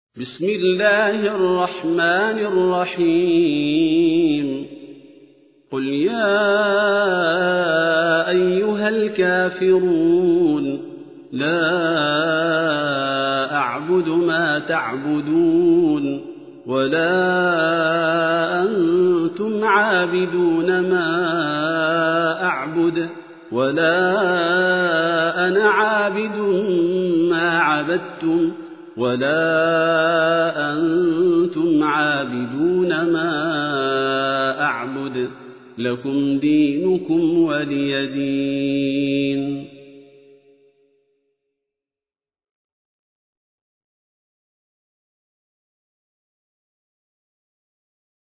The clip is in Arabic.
بسم الله الرحمن الرحيم قل يا أيها الكافرون لا أعبد ما تعبدون ولا أنتم عابدون ما أعبد ولا أنا عابد ما عبدتم ولا أنتم عابدون ما أعبد لكم دينكم ولي دين.